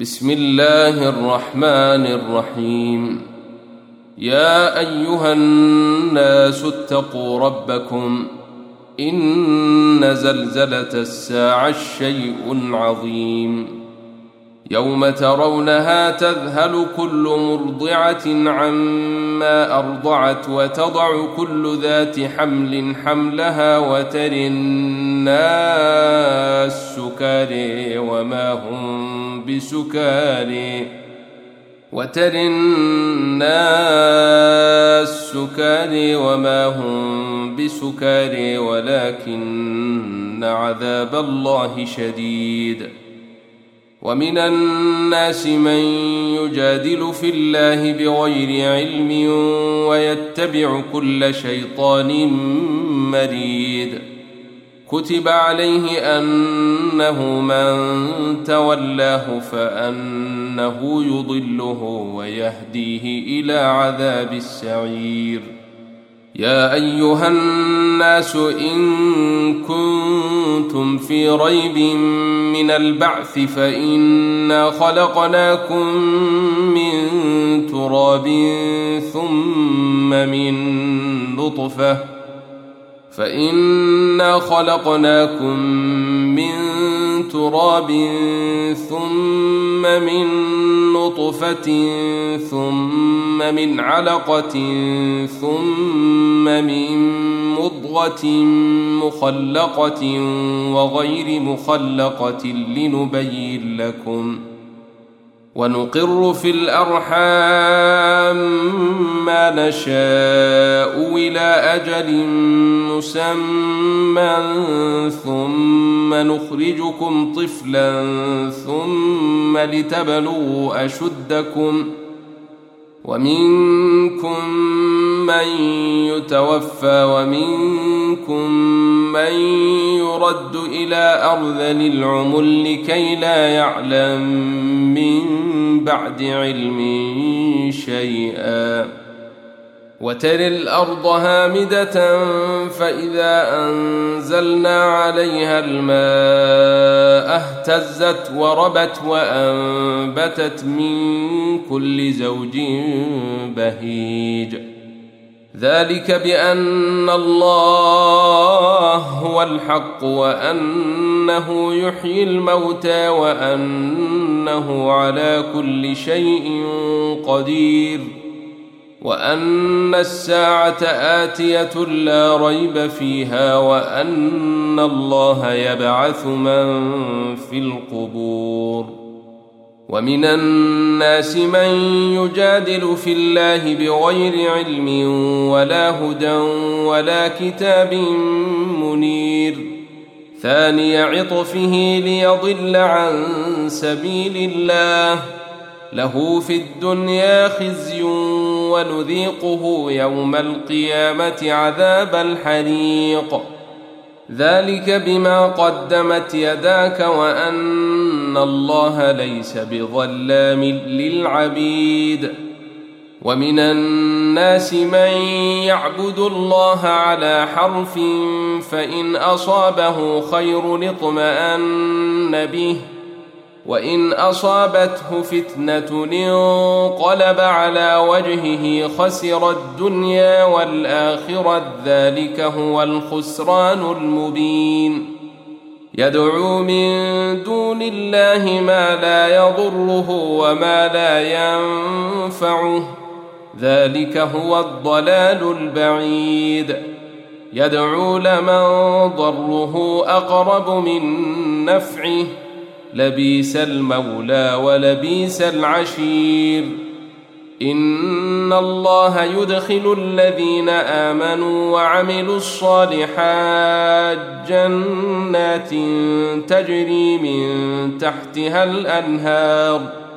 بسم الله الرحمن الرحيم. يا أيها الناس اتقوا ربكم إن زلزلة الساعة شيء عظيم يوم ترونها تذهل كل مرضعة عما أرضعت وتضع كل ذات حمل حملها وترى الناس سكارى وما هم بسكارى ولكن عذاب الله شديد. ومن الناس من يجادل في الله بغير علم ويتبع كل شيطان مريد. كتب عليه أنه من تولاه فأنه يضله ويهديه إلى عذاب السعير. يا أيها الناس إن كنتم في ريب من البعث فإنا خلقناكم من تراب ثم من نطفة ثم من علقة ثم من مضغة مخلقة وغير مخلقة لنبين لكم. ونقر في الأرحام ما نشاء إلى أجل مسمى ثم نخرجكم طفلا ثم لتبلغوا أشدكم. ومنكم من يتوفى ومنكم من يرد إلى أرذل العمر لكي لا يعلم من بعد علم شيئا. وترى الأرض هامدة فإذا أنزلنا عليها الماء اهتزت وربت وأنبتت من كل زوج بهيج. ذلك بأن الله هو الحق وأنه يحيي الموتى وأنه على كل شيء قدير وأن الساعة آتية لا ريب فيها وأن الله يبعث من في القبور. ومن الناس من يجادل في الله بغير علم ولا هدى ولا كتاب منير. ثاني عطفه ليضل عن سبيل الله له في الدنيا خزي ونذيقه يوم القيامة عذاب الحريق. ذلك بما قدمت يداك وأن الله ليس بظلام للعبيد. ومن الناس من يعبد الله على حرف فإن أصابه خير اطمأن به وإن أصابته فتنة انقلب على وجهه خسر الدنيا والآخرة ذلك هو الخسران المبين. يدعو من دون الله ما لا يضره وما لا ينفعه ذلك هو الضلال البعيد. يدعو لمن ضره أقرب من نفعه لبيس المولى ولبيس العشير. إن الله يدخل الذين آمنوا وعملوا الصالحات جنات تجري من تحتها الأنهار.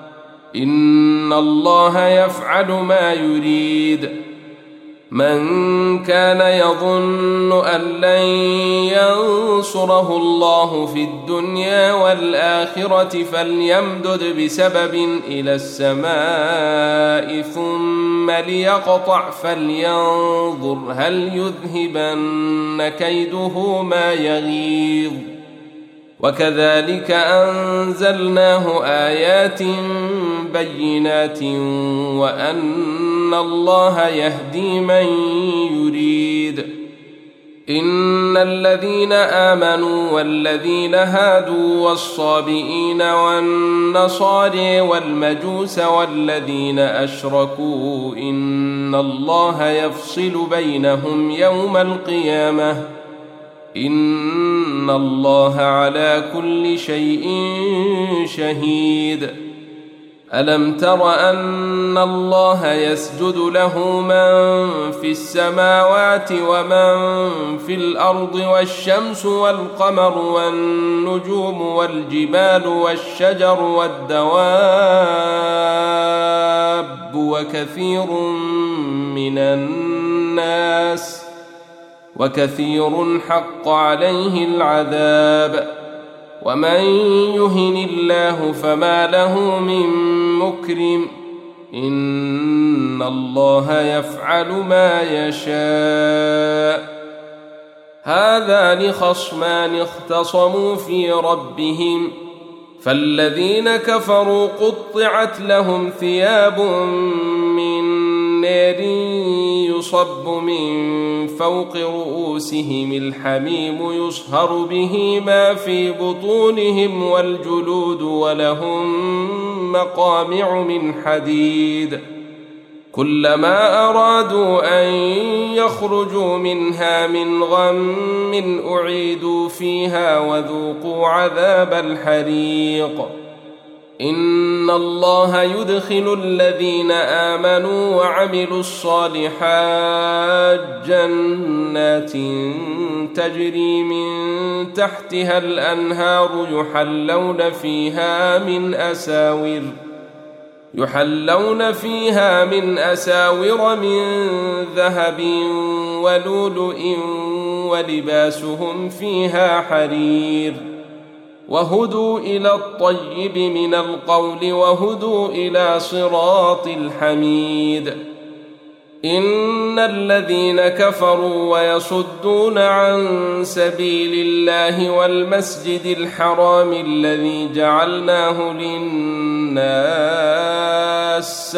إن الله يفعل ما يريد. من كان يظن أن لن ينصره الله في الدنيا والآخرة فليمدد بسبب إلى السماء ثم ليقطع فلينظر هل يذهبن كيده ما يغيظ. وكذلك أنزلناه آيات بينات وأن الله يهدي من يريد. إن الذين آمنوا والذين هادوا والصابئين والنصارى والمجوس والذين أشركوا إن الله يفصل بينهم يوم القيامة إن الله على كل شيء شهيد. ألم تر أن الله يسجد له من في السماوات ومن في الأرض والشمس والقمر والنجوم والجبال والشجر والدواب وكثير حق عليه العذاب ومن يهن الله فما له من مكرم إن الله يفعل ما يشاء. هذان خصمان اختصموا في ربهم فالذين كفروا قطعت لهم ثياب من نار يصب من فوق رؤوسهم الحميم يصهر به ما في بطونهم والجلود ولهم مقامع من حديد كلما أرادوا أن يخرجوا منها من غم أعيدوا فيها وذوقوا عذاب الحريق. إن الله يدخل الذين آمنوا وعملوا الصالحات جنات تجري من تحتها الأنهار يحلون فيها من أساور من ذهب ولؤلؤ ولباسهم فيها حرير وهدوا إلى الطيب من القول وهدوا إلى صراط الحميد. إن الذين كفروا ويصدون عن سبيل الله والمسجد الحرام الذي جعلناه للناس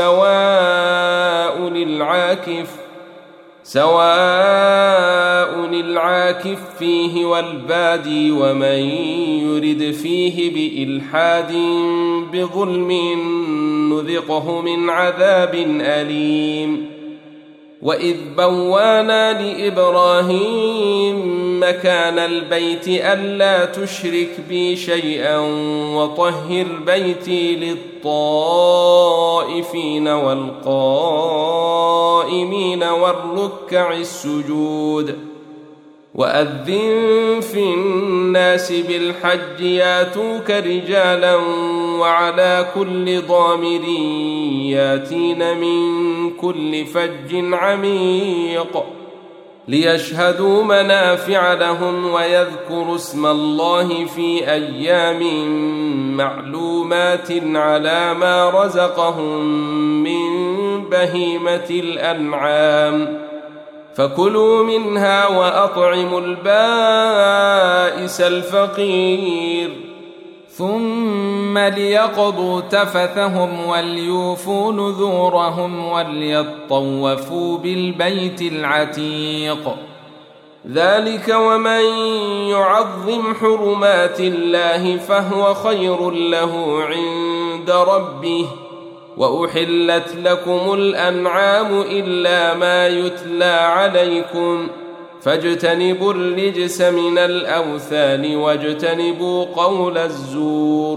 سواء العاكف فيه والبادي ومن يرد فيه بإلحاد بظلم نذقه من عذاب أليم. وإذ بوانا لإبراهيم مكان البيت ألا تشرك بي شيئا وطهر بيتي للطائفين والقائمين والركع السجود. وأذن في الناس بالحج ياتوك رجالا وعلى كل ضامر ياتين من كل فج عميق ليشهدوا منافع لهم ويذكروا اسم الله في أيام معلومات على ما رزقهم من بهيمة الأنعام فكلوا منها وأطعموا البائس الفقير ثم ليقضوا تفثهم وليوفوا نذورهم وليطوفوا بالبيت العتيق. ذلك ومن يعظم حرمات الله فهو خير له عند ربه. وأحلت لكم الأنعام إلا ما يتلى عليكم فاجتنبوا الرجس من الأوثان واجتنبوا قول الزور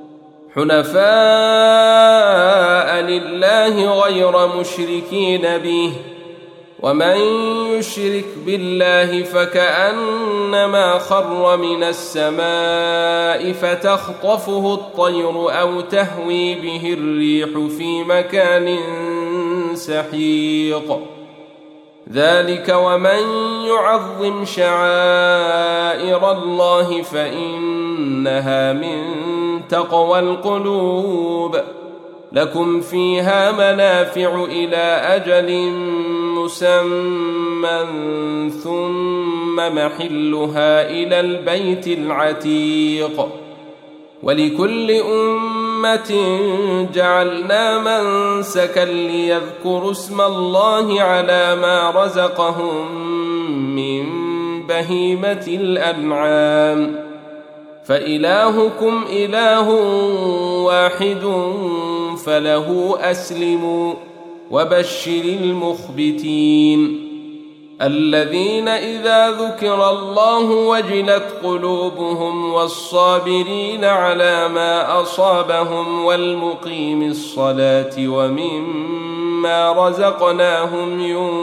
حنفاء لله غير مشركين به. ومن يشرك بالله فكأنما خر من السماء فتخطفه الطير أو تهوي به الريح في مكان سحيق. ذلك ومن يعظم شعائر الله فإنها من تقوى القلوب. لكم فيها منافع إلى أجل مسمى ثم محلها إلى البيت العتيق ولكل أمة جعلنا منسكا ليذكروا اسم الله على ما رزقهم من بهيمة الأنعام فإلهكم إله واحد فله أسلموا وبشر المخبتين الذين إذا ذكر الله وجلت قلوبهم والصابرين على ما أصابهم والمقيم الصلاة ومما رزقناهم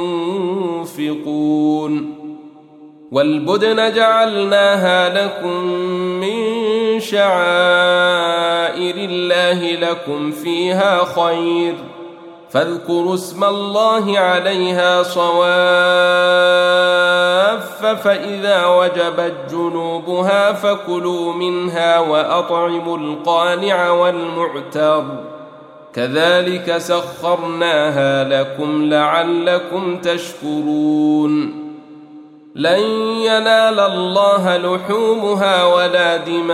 ينفقون والبدن جعلناها لكم من شعائر الله لكم فيها خير فاذكروا اسم الله عليها صواف فإذا وجبت جنوبها فكلوا منها وأطعموا القانع والمعتر كذلك سخرناها لكم لعلكم تشكرون لن ينال الله لحومها ولا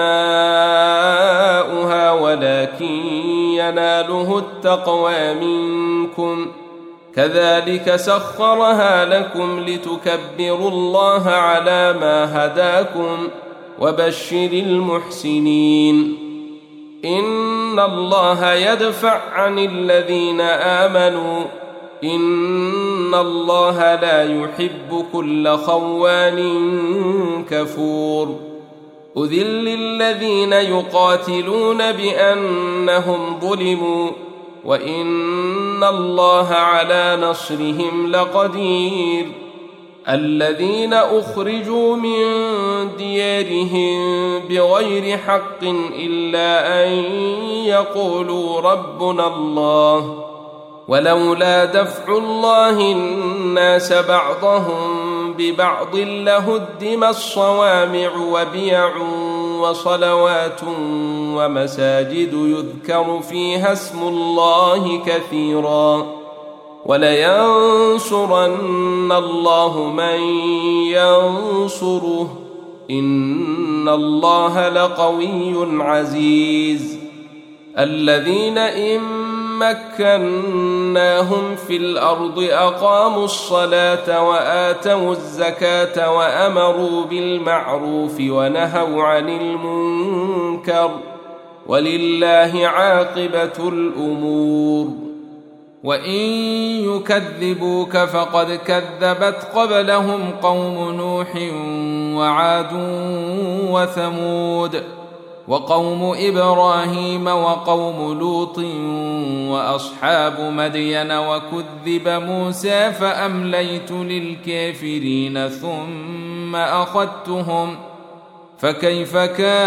دماؤها ولكن يناله التقوى منكم كذلك سخرها لكم لتكبروا الله على ما هداكم وبشر المحسنين إن الله يدفع عن الذين آمنوا إن الله لا يحب كل خوان كفور أذل الذين يقاتلون بأنهم ظلموا وإن الله على نصرهم لقدير الذين أخرجوا من ديارهم بغير حق إلا أن يقولوا ربنا الله ولولا دفع الله الناس بعضهم ببعض لهدمت صوامع وبيع وصلوات ومساجد يذكر فيها اسم الله كثيرا ولينصرن الله من ينصره إن الله لقوي عزيز الذين إن مكناهم في الأرض أقاموا الصلاة وآتوا الزكاة وأمروا بالمعروف ونهوا عن المنكر ولله عاقبة الأمور وإن يكذبوك فقد كذبت قبلهم قوم نوح وعاد وثمود وقوم إبراهيم وقوم لوط وأصحاب مدين وكذب موسى فأمليت للكافرين ثم أخذتهم فكيف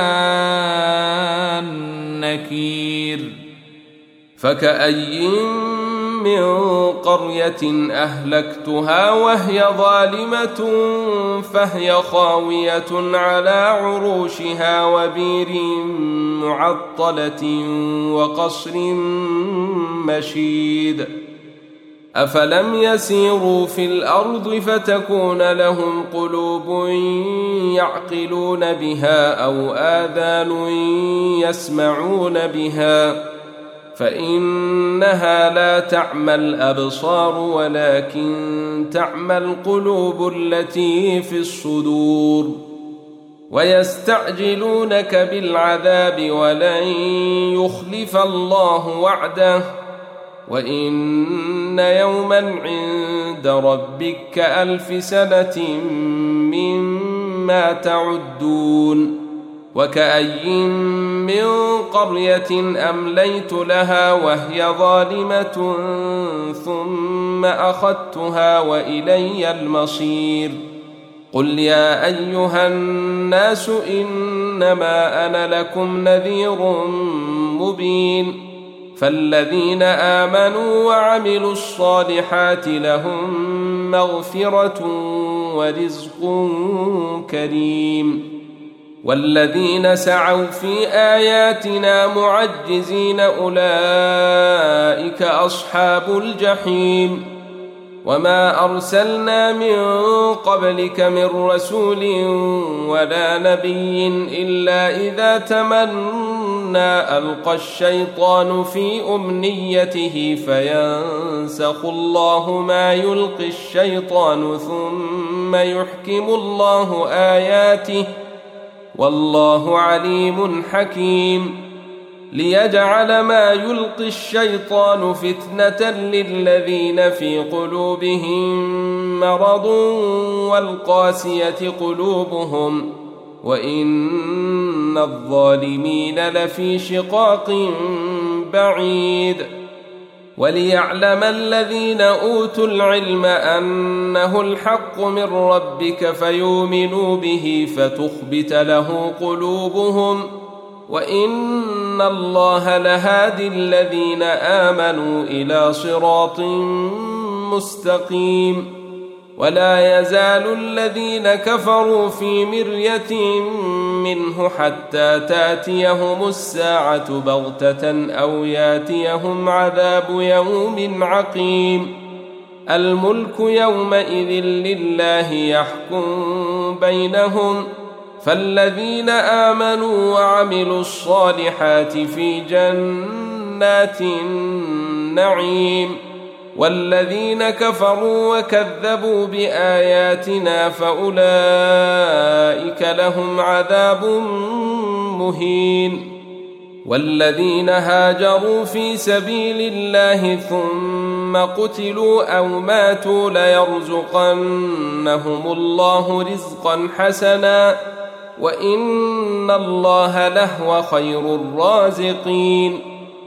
كان نكير فكأي من قرية أهلكتها وهي ظالمة فهي خاوية على عروشها وبير معطلة وقصر مشيد أفلم يسيروا في الأرض فتكون لهم قلوب يعقلون بها أو آذان يسمعون بها فإنها لا تعمى الأبصار ولكن تعمى القلوب التي في الصدور ويستعجلونك بالعذاب ولن يخلف الله وعده وإن يوما عند ربك كألف سنة مما تعدون وكأي من قرية أمليت لها وهي ظالمة ثم أخذتها وإلي المصير قل يا أيها الناس إنما أنا لكم نذير مبين فالذين آمنوا وعملوا الصالحات لهم مغفرة ورزق كريم والذين سعوا في آياتنا معجزين أولئك أصحاب الجحيم وما أرسلنا من قبلك من رسول ولا نبي إلا إذا تمنى ألقى الشيطان في أمنيته فينسخ الله ما يلقي الشيطان ثم يحكم الله آياته والله عليم حكيم ليجعل ما يلقي الشيطان فتنة للذين في قلوبهم مرض والقاسية قلوبهم وإن الظالمين لفي شقاق بعيد وليعلم الذين أوتوا العلم أنه الحق من ربك فيؤمنوا به فتخبت له قلوبهم وإن الله لهادي الذين آمنوا إلى صراط مستقيم ولا يزال الذين كفروا في مرية منه حتى تأتيهم الساعة بغتة أو يأتيهم عذاب يوم عقيم الملك يومئذ لله يحكم بينهم فالذين آمنوا وعملوا الصالحات في جنات النعيم والذين كفروا وكذبوا بآياتنا فأولئك لهم عذاب مهين والذين هاجروا في سبيل الله ثم قتلوا أو ماتوا ليرزقنهم الله رزقا حسنا وإن الله لهو خير الرازقين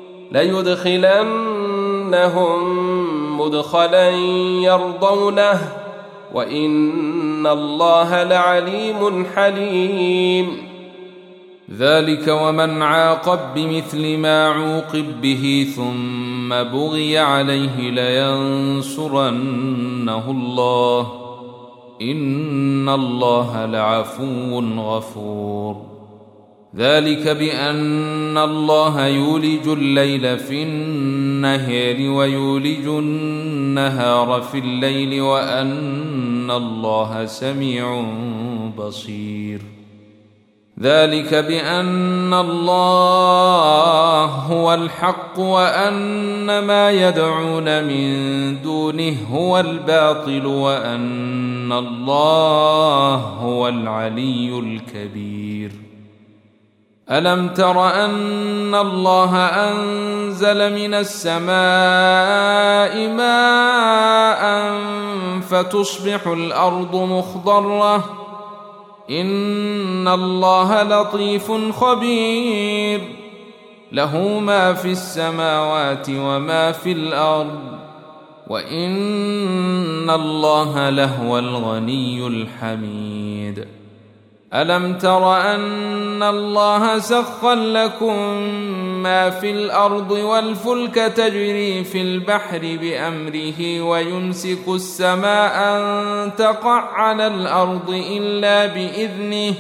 ليدخلنهم مدخلا يرضونه وإن الله لعليم حليم ذلك ومن عاقب بمثل ما عوقب به ثم بغي عليه لينصرنه الله إن الله لعفو غفور ذلك بأن الله يولج الليل في النهار ويولج النهار في الليل وأن الله سميع بصير ذلك بأن الله هو الحق وأن ما يدعون من دونه هو الباطل وأن الله هو العلي الكبير ألم تر أن الله أنزل من السماء ماء فتصبح الأرض مخضرة إن الله لطيف خبير له ما في السماوات وما في الأرض وإن الله لهو الغني الحميد ألم تر أن الله سخر لكم ما في الأرض والفلك تجري في البحر بأمره ويمسك السماء أن تقع على الأرض إلا بإذنه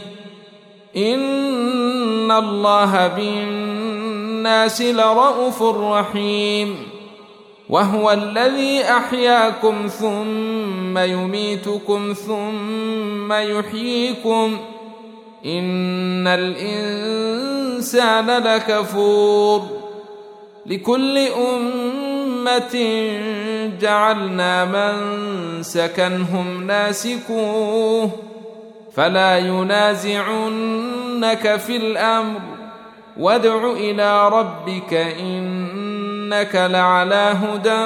إن الله بالناس لرءوف رحيم وهو الذي أحياكم ثم يميتكم ثم يحييكم إن الإنسان لكفور لكل أمة جعلنا منسكنهم ناسكوه فلا ينازعنك في الأمر وادع إلى ربك إنك لعلى هدى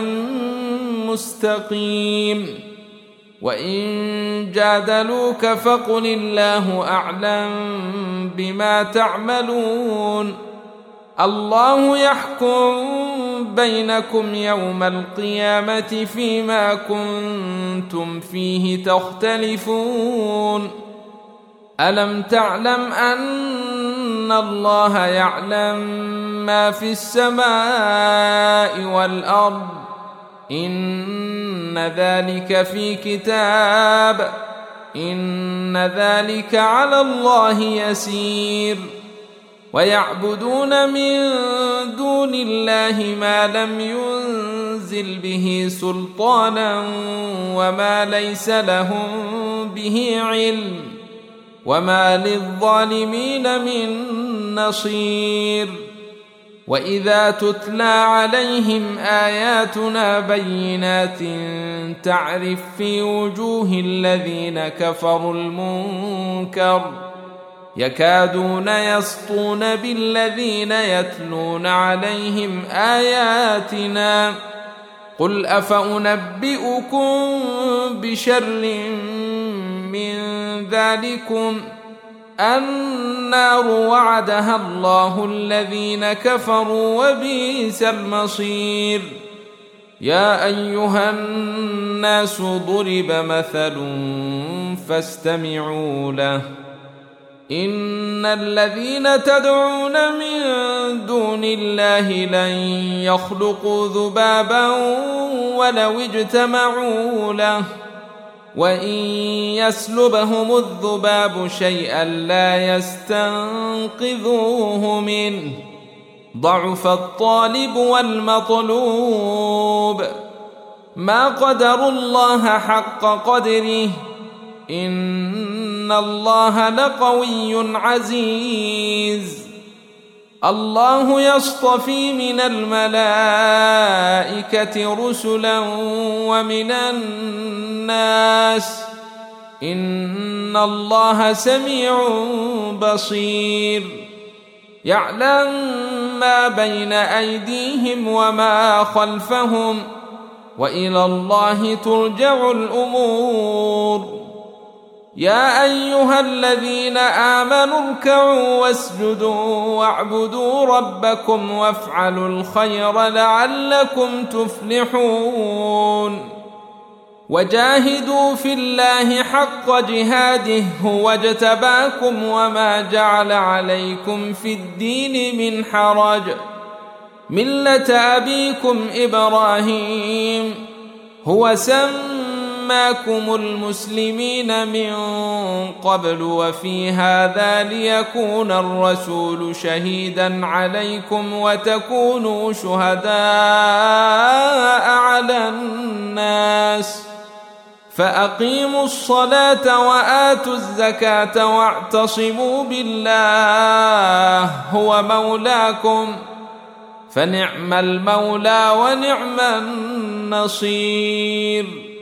مستقيم وإن جادلوك فقل الله أعلم بما تعملون الله يحكم بينكم يوم القيامة فيما كنتم فيه تختلفون ألم تعلم أن الله يعلم ما في السماء والأرض إن ذلك في كتاب إن ذلك على الله يسير. ويعبدون من دون الله ما لم ينزل به سلطانا وما ليس لهم به علم، وما للظالمين من نصير. وإذا تتلى عليهم آياتنا بينات تعرف في وجوه الذين كفروا المنكر يكادون يسطون بالذين يتلون عليهم آياتنا. قل أفأنبئكم بشر من ذلكم النار وعدها الله الذين كفروا وبئس المصير. يا أيها الناس ضرب مثل فاستمعوا له. إن الذين تدعون من دون الله لن يخلقوا ذبابا ولو اجتمعوا له، وإن يسلبهم الذباب شيئا لا يستنقذوه منه، ضعف الطالب والمطلوب. ما قدروا الله حق قدره، إن الله لقوي عزيز. الله يصطفي من الملائكة رسلا ومن الناس، إن الله سميع بصير. يعلم ما بين أيديهم وما خلفهم، وإلى الله ترجع الأمور. يا أيها الذين آمنوا اركعوا واسجدوا واعبدوا ربكم وافعلوا الخير لعلكم تفلحون. وجاهدوا في الله حق جهاده هو اجتباكم وما جعل عليكم في الدين من حرج، ملة أبيكم إبراهيم هو سماكم المسلمين من قبل وفي هذا ليكون الرسول شهيدا عليكم وتكونوا شهداء على الناس. فأقيموا الصلاة وآتوا الزكاة واعتصموا بالله هو مولاكم، فنعم المولى ونعم النصير.